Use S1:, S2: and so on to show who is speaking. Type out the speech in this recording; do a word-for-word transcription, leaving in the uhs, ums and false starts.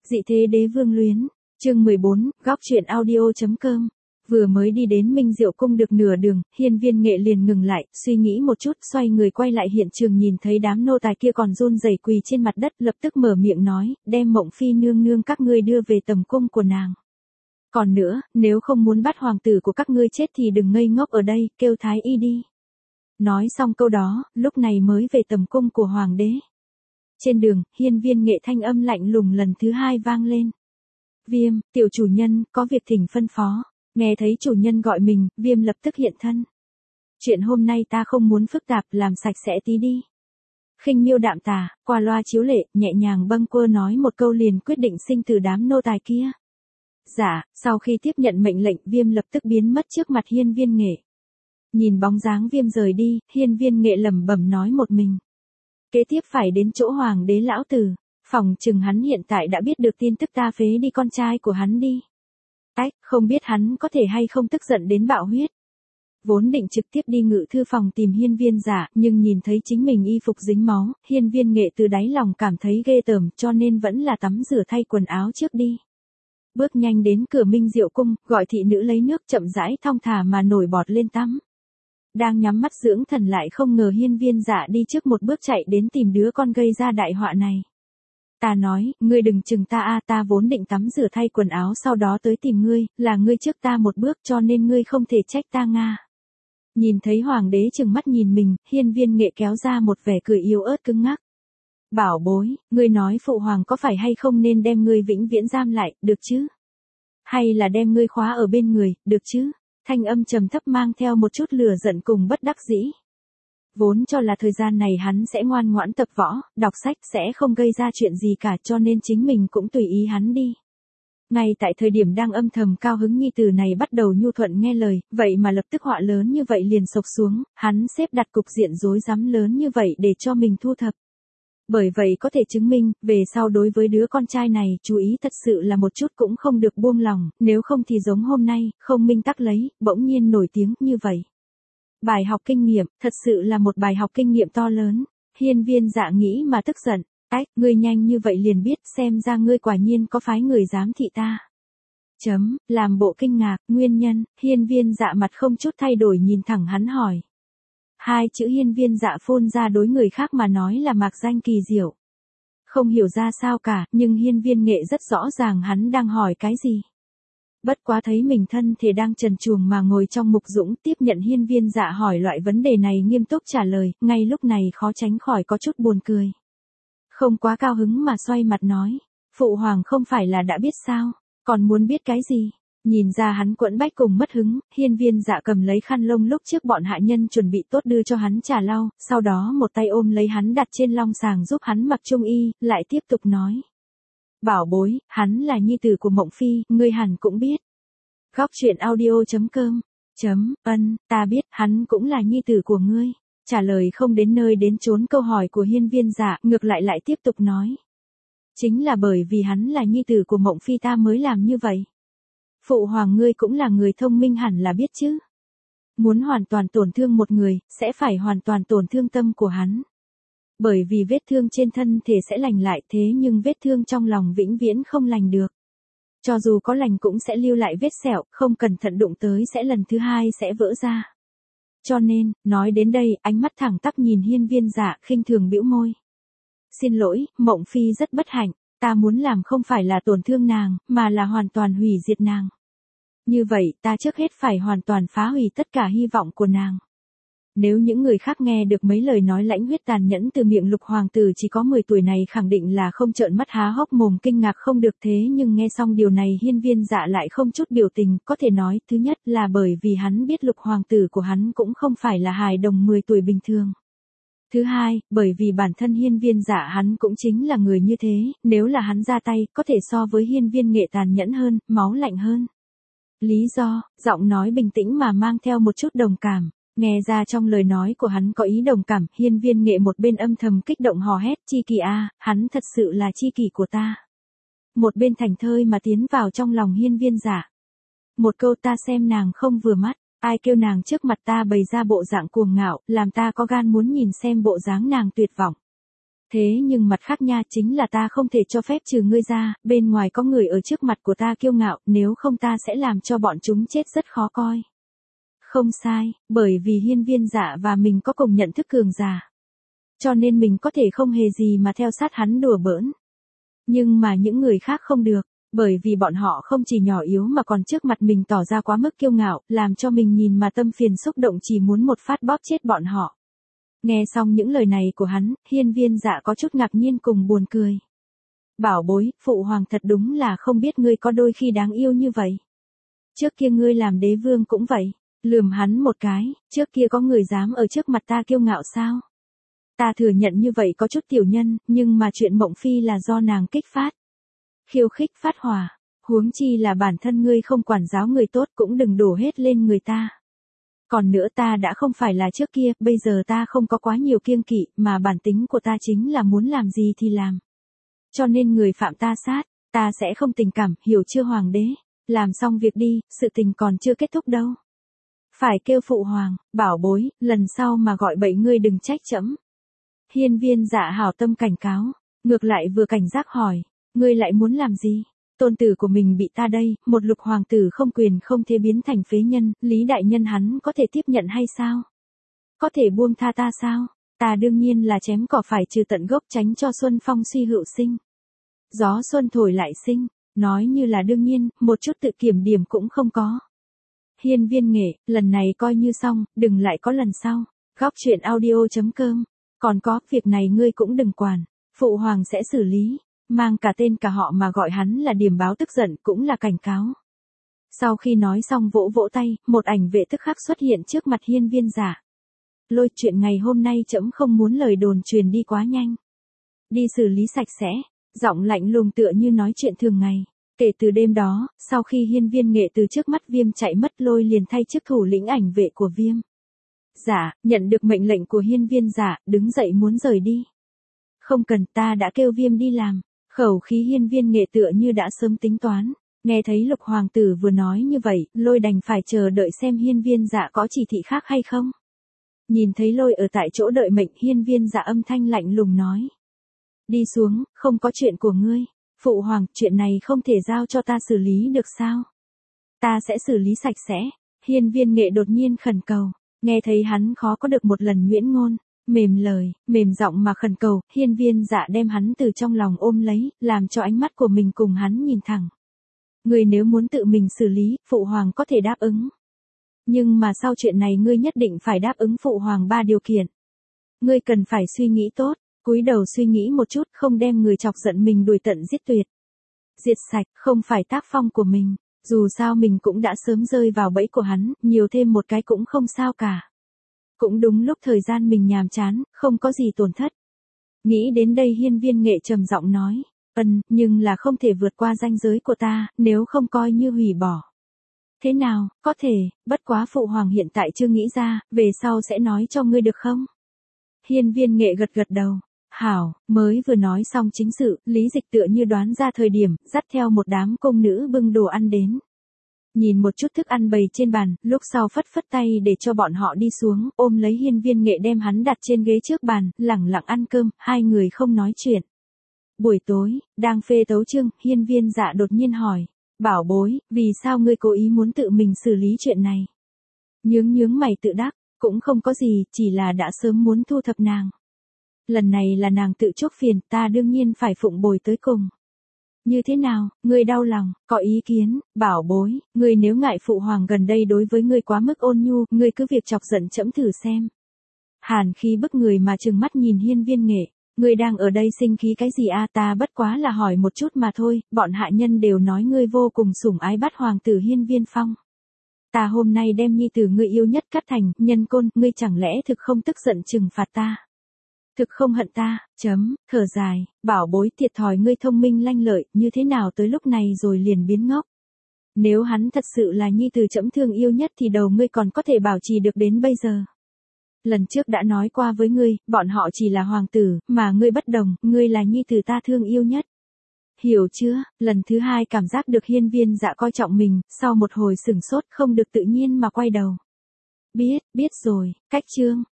S1: Dị thế đế vương luyến, chương mười bốn, góc truyện audio.com. Vừa mới đi đến Minh Diệu cung được nửa đường, Hiên Viên Nghệ liền ngừng lại, suy nghĩ một chút, xoay người quay lại hiện trường nhìn thấy đám nô tài kia còn run rẩy quỳ trên mặt đất, lập tức mở miệng nói, đem Mộng Phi nương nương các ngươi đưa về tầm cung của nàng. Còn nữa, nếu không muốn bắt hoàng tử của các ngươi chết thì đừng ngây ngốc ở đây, kêu thái y đi. Nói xong câu đó, lúc này mới về tầm cung của hoàng đế. Trên đường, Hiên Viên Nghệ thanh âm lạnh lùng lần thứ hai vang lên. Viêm, tiểu chủ nhân, có việc thỉnh phân phó. Nghe thấy chủ nhân gọi mình, Viêm lập tức hiện thân. Chuyện hôm nay ta không muốn phức tạp, làm sạch sẽ tí đi. Khinh Miêu đạm tà, qua loa chiếu lệ, nhẹ nhàng bâng quơ nói một câu liền quyết định sinh từ đám nô tài kia. Dạ, sau khi tiếp nhận mệnh lệnh, Viêm lập tức biến mất trước mặt Hiên Viên Nghệ. Nhìn bóng dáng Viêm rời đi, Hiên Viên Nghệ lẩm bẩm nói một mình. Kế tiếp phải đến chỗ hoàng đế lão tử, phòng chừng hắn hiện tại đã biết được tin tức ta phế đi con trai của hắn đi. Ách, không biết hắn có thể hay không tức giận đến bạo huyết. Vốn định trực tiếp đi ngự thư phòng tìm Hiên Viên Dạ, nhưng nhìn thấy chính mình y phục dính máu, Hiên Viên Nghệ từ đáy lòng cảm thấy ghê tởm, cho nên vẫn là tắm rửa thay quần áo trước đi. Bước nhanh đến cửa Minh Diệu cung, gọi thị nữ lấy nước chậm rãi thong thả mà nổi bọt lên tắm. Đang nhắm mắt dưỡng thần lại không ngờ Hiên Viên Dạ đi trước một bước chạy đến tìm đứa con gây ra đại họa này. Ta nói, ngươi đừng chừng ta a, ta vốn định tắm rửa thay quần áo sau đó tới tìm ngươi, là ngươi trước ta một bước cho nên ngươi không thể trách ta nga. Nhìn thấy hoàng đế chừng mắt nhìn mình, Hiên Viên Nghệ kéo ra một vẻ cười yếu ớt cứng ngắc. Bảo bối, ngươi nói phụ hoàng có phải hay không nên đem ngươi vĩnh viễn giam lại, được chứ? Hay là đem ngươi khóa ở bên người, được chứ? Thanh âm trầm thấp mang theo một chút lửa giận cùng bất đắc dĩ. Vốn cho là thời gian này hắn sẽ ngoan ngoãn tập võ, đọc sách sẽ không gây ra chuyện gì cả cho nên chính mình cũng tùy ý hắn đi. Ngay tại thời điểm đang âm thầm cao hứng nhi tử này bắt đầu nhu thuận nghe lời, vậy mà lập tức họa lớn như vậy liền sộc xuống, hắn xếp đặt cục diện rối rắm lớn như vậy để cho mình thu thập. Bởi vậy có thể chứng minh, về sau đối với đứa con trai này chú ý thật sự là một chút cũng không được buông lòng, nếu không thì giống hôm nay, không minh tắc lấy, bỗng nhiên nổi tiếng như vậy. Bài học kinh nghiệm, thật sự là một bài học kinh nghiệm to lớn. Hiên Viên Dạ nghĩ mà tức giận, ách, ngươi nhanh như vậy liền biết, xem ra ngươi quả nhiên có phái người giám thị ta. Chấm, làm bộ kinh ngạc, nguyên nhân, Hiên Viên Dạ mặt không chút thay đổi nhìn thẳng hắn hỏi. Hai chữ Hiên Viên Dạ phun ra đối người khác mà nói là mạc danh kỳ diệu. Không hiểu ra sao cả, nhưng Hiên Viên Nghệ rất rõ ràng hắn đang hỏi cái gì. Bất quá thấy mình thân thể đang trần truồng mà ngồi trong mục dũng tiếp nhận Hiên Viên Dạ hỏi loại vấn đề này nghiêm túc trả lời, ngay lúc này khó tránh khỏi có chút buồn cười. Không quá cao hứng mà xoay mặt nói, phụ hoàng không phải là đã biết sao, còn muốn biết cái gì? Nhìn ra hắn quẫn bách cùng mất hứng, Hiên Viên Dạ cầm lấy khăn lông lúc trước bọn hạ nhân chuẩn bị tốt đưa cho hắn trà lau, sau đó một tay ôm lấy hắn đặt trên long sàng giúp hắn mặc trung y, lại tiếp tục nói. Bảo bối, hắn là nhi tử của Mộng Phi, ngươi hẳn cũng biết. Góc truyện audio.com. Chấm, ân, ta biết, hắn cũng là nhi tử của ngươi. Trả lời không đến nơi đến chốn câu hỏi của Hiên Viên Dạ, ngược lại lại tiếp tục nói. Chính là bởi vì hắn là nhi tử của Mộng Phi ta mới làm như vậy. Phụ hoàng ngươi cũng là người thông minh hẳn là biết chứ. Muốn hoàn toàn tổn thương một người, sẽ phải hoàn toàn tổn thương tâm của hắn. Bởi vì vết thương trên thân thể sẽ lành lại thế nhưng vết thương trong lòng vĩnh viễn không lành được. Cho dù có lành cũng sẽ lưu lại vết sẹo, không cẩn thận đụng tới sẽ lần thứ hai sẽ vỡ ra. Cho nên, nói đến đây, ánh mắt thẳng tắp nhìn Hiên Viên Dạ khinh thường bĩu môi. Xin lỗi, Mộng Phi rất bất hạnh, ta muốn làm không phải là tổn thương nàng, mà là hoàn toàn hủy diệt nàng. Như vậy, ta trước hết phải hoàn toàn phá hủy tất cả hy vọng của nàng. Nếu những người khác nghe được mấy lời nói lãnh huyết tàn nhẫn từ miệng Lục hoàng tử chỉ có mười tuổi này khẳng định là không trợn mắt há hốc mồm kinh ngạc không được thế nhưng nghe xong điều này Hiên Viên Dạ lại không chút biểu tình, có thể nói, thứ nhất là bởi vì hắn biết Lục hoàng tử của hắn cũng không phải là hài đồng mười tuổi bình thường. Thứ hai, bởi vì bản thân Hiên Viên Dạ hắn cũng chính là người như thế, nếu là hắn ra tay, có thể so với Hiên Viên Nghệ tàn nhẫn hơn, máu lạnh hơn. Lý do, giọng nói bình tĩnh mà mang theo một chút đồng cảm. Nghe ra trong lời nói của hắn có ý đồng cảm, Hiên Viên Nghệ một bên âm thầm kích động hò hét, chi kỳ a, hắn thật sự là chi kỳ của ta. Một bên thành thơi mà tiến vào trong lòng Hiên Viên Dạ. Một câu ta xem nàng không vừa mắt, ai kêu nàng trước mặt ta bày ra bộ dạng cuồng ngạo, làm ta có gan muốn nhìn xem bộ dáng nàng tuyệt vọng. Thế nhưng mặt khác nha, chính là ta không thể cho phép trừ ngươi ra, bên ngoài có người ở trước mặt của ta kiêu ngạo, nếu không ta sẽ làm cho bọn chúng chết rất khó coi. Không sai, bởi vì hiên viên dạ và mình có cùng nhận thức cường giả. Cho nên mình có thể không hề gì mà theo sát hắn đùa bỡn. Nhưng mà những người khác không được, bởi vì bọn họ không chỉ nhỏ yếu mà còn trước mặt mình tỏ ra quá mức kiêu ngạo, làm cho mình nhìn mà tâm phiền xúc động chỉ muốn một phát bóp chết bọn họ. Nghe xong những lời này của hắn, hiên viên dạ có chút ngạc nhiên cùng buồn cười. Bảo bối, phụ hoàng thật đúng là không biết ngươi có đôi khi đáng yêu như vậy. Trước kia ngươi làm đế vương cũng vậy, lườm hắn một cái, trước kia có người dám ở trước mặt ta kiêu ngạo sao? Ta thừa nhận như vậy có chút tiểu nhân, nhưng mà chuyện Mộng Phi là do nàng kích phát. Khiêu khích phát hỏa, huống chi là bản thân ngươi không quản giáo người tốt cũng đừng đổ hết lên người ta. Còn nữa ta đã không phải là trước kia, bây giờ ta không có quá nhiều kiêng kỵ, mà bản tính của ta chính là muốn làm gì thì làm. Cho nên người phạm ta sát, ta sẽ không tình cảm, hiểu chưa hoàng đế? Làm xong việc đi, sự tình còn chưa kết thúc đâu. Phải kêu phụ hoàng, bảo bối, lần sau mà gọi bậy ngươi đừng trách trẫm. Hiên viên dạ hảo tâm cảnh cáo, ngược lại vừa cảnh giác hỏi, ngươi lại muốn làm gì? Tôn tử của mình bị ta đây, một lục hoàng tử không quyền không thể biến thành phế nhân, Lý đại nhân hắn có thể tiếp nhận hay sao? Có thể buông tha ta sao? Ta đương nhiên là chém cỏ phải trừ tận gốc tránh cho xuân phong suy hữu sinh. Gió xuân thổi lại sinh, nói như là đương nhiên, một chút tự kiểm điểm cũng không có. Hiên viên nghệ, lần này coi như xong, đừng lại có lần sau. Góc truyện audio chấm com. Còn có, việc này ngươi cũng đừng quản, phụ hoàng sẽ xử lý. Mang cả tên cả họ mà gọi hắn là điểm báo tức giận cũng là cảnh cáo. Sau khi nói xong vỗ vỗ tay, một ảnh vệ tức khắc xuất hiện trước mặt hiên viên giả. Lôi, chuyện ngày hôm nay trẫm không muốn lời đồn truyền đi quá nhanh. Đi xử lý sạch sẽ, giọng lạnh lùng tựa như nói chuyện thường ngày. Kể từ đêm đó, sau khi hiên viên nghệ từ trước mắt Viêm chạy mất, Lôi liền thay chức thủ lĩnh ảnh vệ của Viêm. Giả, nhận được mệnh lệnh của hiên viên giả, đứng dậy muốn rời đi. Không cần, ta đã kêu Viêm đi làm. Khẩu khí hiên viên nghệ tựa như đã sớm tính toán. Nghe thấy lục hoàng tử vừa nói như vậy, Lôi đành phải chờ đợi xem hiên viên dạ có chỉ thị khác hay không. Nhìn thấy Lôi ở tại chỗ đợi mệnh, hiên viên dạ âm thanh lạnh lùng nói. Đi xuống, không có chuyện của ngươi. Phụ hoàng, chuyện này không thể giao cho ta xử lý được sao? Ta sẽ xử lý sạch sẽ. Hiên viên nghệ đột nhiên khẩn cầu. Nghe thấy hắn khó có được một lần nhuyễn ngôn. Mềm lời, mềm giọng mà khẩn cầu, hiên viên dạ đem hắn từ trong lòng ôm lấy, làm cho ánh mắt của mình cùng hắn nhìn thẳng. Ngươi nếu muốn tự mình xử lý, phụ hoàng có thể đáp ứng. Nhưng mà sau chuyện này ngươi nhất định phải đáp ứng phụ hoàng ba điều kiện. Ngươi cần phải suy nghĩ tốt, cúi đầu suy nghĩ một chút, không đem người chọc giận mình đuổi tận giết tuyệt. Diệt sạch, không phải tác phong của mình, dù sao mình cũng đã sớm rơi vào bẫy của hắn, nhiều thêm một cái cũng không sao cả. Cũng đúng lúc thời gian mình nhàm chán, không có gì tổn thất. Nghĩ đến đây hiên viên nghệ trầm giọng nói, ân, nhưng là không thể vượt qua ranh giới của ta, nếu không coi như hủy bỏ. Thế nào, có thể, bất quá phụ hoàng hiện tại chưa nghĩ ra, về sau sẽ nói cho ngươi được không? Hiên viên nghệ gật gật đầu, hảo, mới vừa nói xong chính sự, Lý Dịch tựa như đoán ra thời điểm, dắt theo một đám công nữ bưng đồ ăn đến. Nhìn một chút thức ăn bày trên bàn, lúc sau phất phất tay để cho bọn họ đi xuống, ôm lấy hiên viên nghệ đem hắn đặt trên ghế trước bàn, lẳng lặng ăn cơm, hai người không nói chuyện. Buổi tối, đang phê tấu chương, hiên viên dạ đột nhiên hỏi, bảo bối, vì sao ngươi cố ý muốn tự mình xử lý chuyện này? Nhướng nhướng mày tự đắc, cũng không có gì, chỉ là đã sớm muốn thu thập nàng. Lần này là nàng tự chuốc phiền, ta đương nhiên phải phụng bồi tới cùng. Như thế nào, ngươi đau lòng, có ý kiến, bảo bối, ngươi nếu ngại phụ hoàng gần đây đối với ngươi quá mức ôn nhu, ngươi cứ việc chọc giận trẫm thử xem. Hàn khí bức người mà trừng mắt nhìn hiên viên nghệ, ngươi đang ở đây sinh khí cái gì a? Ta bất quá là hỏi một chút mà thôi, bọn hạ nhân đều nói ngươi vô cùng sủng ái bắt hoàng tử hiên viên phong. Ta hôm nay đem nhi tử ngươi yêu nhất cắt thành, nhân côn, ngươi chẳng lẽ thực không tức giận trừng phạt ta? Thực không hận ta, chấm, thở dài, bảo bối thiệt thòi ngươi thông minh lanh lợi, như thế nào tới lúc này rồi liền biến ngốc. Nếu hắn thật sự là nhi tử trẫm thương yêu nhất thì đầu ngươi còn có thể bảo trì được đến bây giờ. Lần trước đã nói qua với ngươi, bọn họ chỉ là hoàng tử, mà ngươi bất đồng, ngươi là nhi tử ta thương yêu nhất. Hiểu chưa? Lần thứ hai cảm giác được hiên viên dạ coi trọng mình, sau một hồi sửng sốt không được tự nhiên mà quay đầu. Biết, biết rồi, cách chương.